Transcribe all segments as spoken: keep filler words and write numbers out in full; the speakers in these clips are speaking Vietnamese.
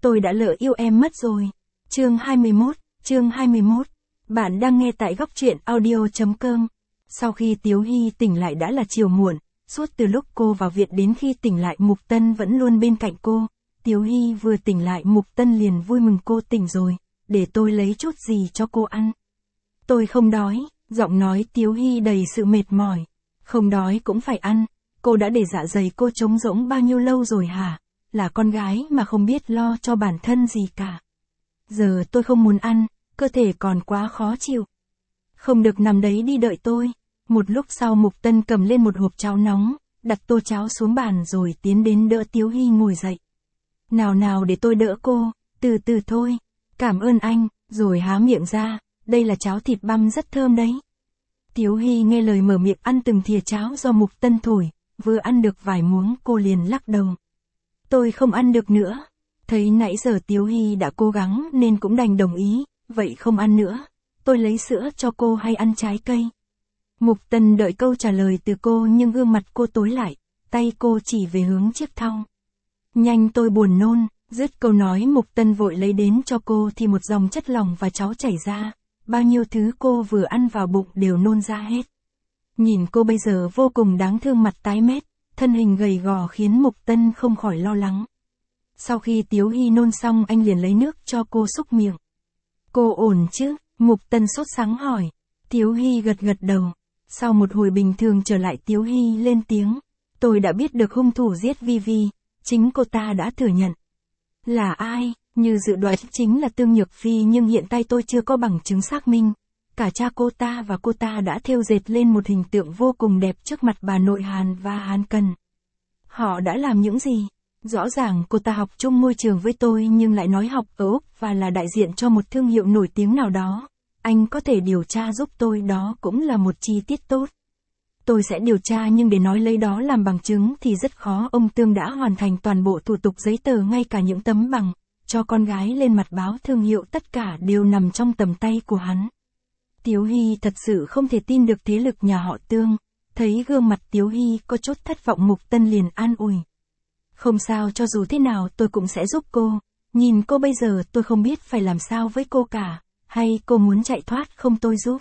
Tôi đã lỡ yêu em mất rồi. Chương hai mươi mốt, chương hai mươi mốt. Bạn đang nghe tại góc truyện audio chấm com. Sau khi Tiếu Hy tỉnh lại đã là chiều muộn, suốt từ lúc cô vào viện đến khi tỉnh lại Mục Tân vẫn luôn bên cạnh cô. Tiếu Hy vừa tỉnh lại Mục Tân liền vui mừng cô tỉnh rồi, để tôi lấy chút gì cho cô ăn. Tôi không đói, giọng nói Tiếu Hy đầy sự mệt mỏi. Không đói cũng phải ăn, cô đã để dạ dày cô trống rỗng bao nhiêu lâu rồi hả? Là con gái mà không biết lo cho bản thân gì cả. Giờ tôi không muốn ăn, cơ thể còn quá khó chịu. Không được nằm đấy đi đợi tôi. Một lúc sau Mục Tân cầm lên một hộp cháo nóng, đặt tô cháo xuống bàn rồi tiến đến đỡ Tiếu Hy ngồi dậy. Nào nào để tôi đỡ cô, từ từ thôi. Cảm ơn anh, rồi há miệng ra, đây là cháo thịt băm rất thơm đấy. Tiếu Hy nghe lời mở miệng ăn từng thìa cháo do Mục Tân thổi, vừa ăn được vài muỗng cô liền lắc đầu. Tôi không ăn được nữa. Thấy nãy giờ Tiếu Hy đã cố gắng nên cũng đành đồng ý, vậy không ăn nữa. Tôi lấy sữa cho cô hay ăn trái cây. Mục Tân đợi câu trả lời từ cô nhưng gương mặt cô tối lại, tay cô chỉ về hướng chiếc thau. Nhanh tôi buồn nôn, dứt câu nói Mục Tân vội lấy đến cho cô thì một dòng chất lỏng và cháo chảy ra, bao nhiêu thứ cô vừa ăn vào bụng đều nôn ra hết. Nhìn cô bây giờ vô cùng đáng thương, mặt tái mét, thân hình gầy gò khiến Mục Tân không khỏi lo lắng. Sau khi Tiếu Hy nôn xong anh liền lấy nước cho cô súc miệng. Cô ổn chứ? Mục Tân sốt sắng hỏi. Tiếu Hy gật gật đầu. Sau một hồi bình thường trở lại Tiếu Hy lên tiếng. Tôi đã biết được hung thủ giết Vi Vi, chính cô ta đã thừa nhận. Là ai? Như dự đoán chính là Tương Nhược Phi nhưng hiện tại tôi chưa có bằng chứng xác minh. Cả cha cô ta và cô ta đã thêu dệt lên một hình tượng vô cùng đẹp trước mặt bà nội Hàn và Hàn Cần. Họ đã làm những gì? Rõ ràng cô ta học chung môi trường với tôi nhưng lại nói học ở Úc và là đại diện cho một thương hiệu nổi tiếng nào đó. Anh có thể điều tra giúp tôi, đó cũng là một chi tiết tốt. Tôi sẽ điều tra nhưng để nói lấy đó làm bằng chứng thì rất khó. Ông Tương đã hoàn thành toàn bộ thủ tục giấy tờ, ngay cả những tấm bằng cho con gái lên mặt báo thương hiệu, tất cả đều nằm trong tầm tay của hắn. Tiếu Hy thật sự không thể tin được thế lực nhà họ Tương. Thấy gương mặt Tiếu Hy có chút thất vọng, Mục Tân liền an ủi. Không sao, cho dù thế nào tôi cũng sẽ giúp cô. Nhìn cô bây giờ tôi không biết phải làm sao với cô cả. Hay cô muốn chạy thoát không tôi giúp?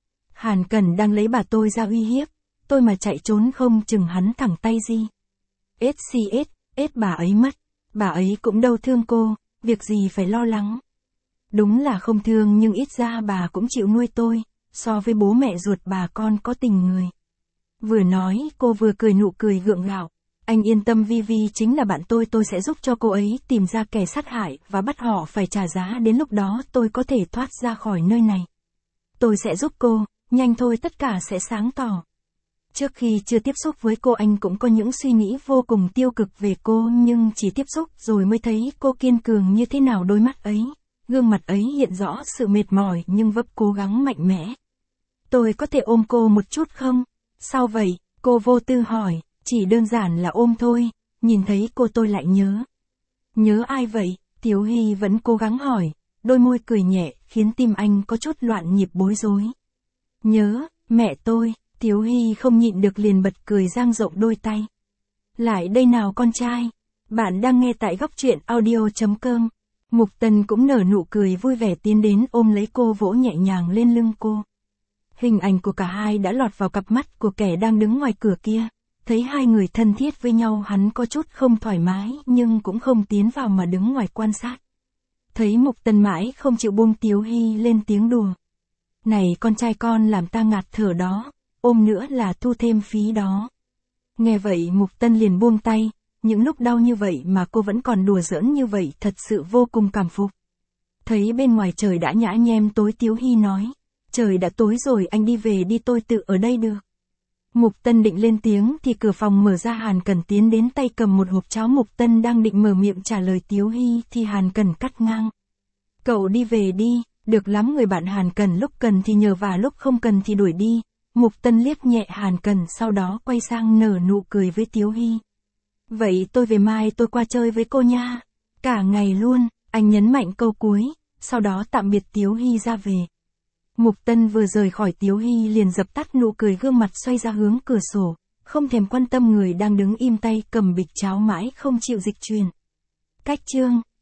Hàn Cần đang lấy bà tôi ra uy hiếp. Tôi mà chạy trốn không chừng hắn thẳng tay gì. ét xê ét, ét bà ấy mất. Bà ấy cũng đâu thương cô, việc gì phải lo lắng. Đúng là không thương nhưng ít ra bà cũng chịu nuôi tôi. So với bố mẹ ruột bà con có tình người. Vừa nói cô vừa cười nụ cười gượng gạo. Anh yên tâm, Vi Vi chính là bạn tôi, tôi sẽ giúp cho cô ấy tìm ra kẻ sát hại và bắt họ phải trả giá, đến lúc đó tôi có thể thoát ra khỏi nơi này. Tôi sẽ giúp cô, nhanh thôi tất cả sẽ sáng tỏ. Trước khi chưa tiếp xúc với cô anh cũng có những suy nghĩ vô cùng tiêu cực về cô, nhưng chỉ tiếp xúc rồi mới thấy cô kiên cường như thế nào. Đôi mắt ấy, gương mặt ấy hiện rõ sự mệt mỏi nhưng vẫn cố gắng mạnh mẽ. Tôi có thể ôm cô một chút không? Sao vậy? Cô vô tư hỏi. Chỉ đơn giản là ôm thôi. Nhìn thấy cô tôi lại nhớ. Nhớ ai vậy? Tiếu Hy vẫn cố gắng hỏi. Đôi môi cười nhẹ khiến tim anh có chút loạn nhịp, bối rối. Nhớ, mẹ tôi. Tiếu Hy không nhịn được liền bật cười dang rộng đôi tay. Lại đây nào con trai. Bạn đang nghe tại góc truyện audio chấm com. Mục Tân cũng nở nụ cười vui vẻ tiến đến ôm lấy cô, vỗ nhẹ nhàng lên lưng cô. Hình ảnh của cả hai đã lọt vào cặp mắt của kẻ đang đứng ngoài cửa kia. Thấy hai người thân thiết với nhau hắn có chút không thoải mái nhưng cũng không tiến vào mà đứng ngoài quan sát. Thấy Mục Tân mãi không chịu buông, Tiếu Hy lên tiếng đùa. Này con trai, con làm ta ngạt thở đó, ôm nữa là thu thêm phí đó. Nghe vậy Mục Tân liền buông tay, những lúc đau như vậy mà cô vẫn còn đùa giỡn như vậy, thật sự vô cùng cảm phục. Thấy bên ngoài trời đã nhã nhem tối, Tiếu Hy nói. Trời đã tối rồi, anh đi về đi, tôi tự ở đây được. Mục Tân định lên tiếng thì cửa phòng mở ra, Hàn Cần tiến đến tay cầm một hộp cháo. Mục Tân đang định mở miệng trả lời Tiếu Hy thì Hàn Cần cắt ngang. Cậu đi về đi, được lắm, người bạn Hàn Cần lúc cần thì nhờ và lúc không cần thì đuổi đi. Mục Tân liếc nhẹ Hàn Cần sau đó quay sang nở nụ cười với Tiếu Hy. Vậy tôi về, mai tôi qua chơi với cô nha. Cả ngày luôn, anh nhấn mạnh câu cuối, sau đó tạm biệt Tiếu Hy ra về. Mục Tân vừa rời khỏi, Tiếu Hy liền dập tắt nụ cười, gương mặt xoay ra hướng cửa sổ, không thèm quan tâm người đang đứng im tay cầm bịch cháo mãi không chịu dịch chuyển. Cách chương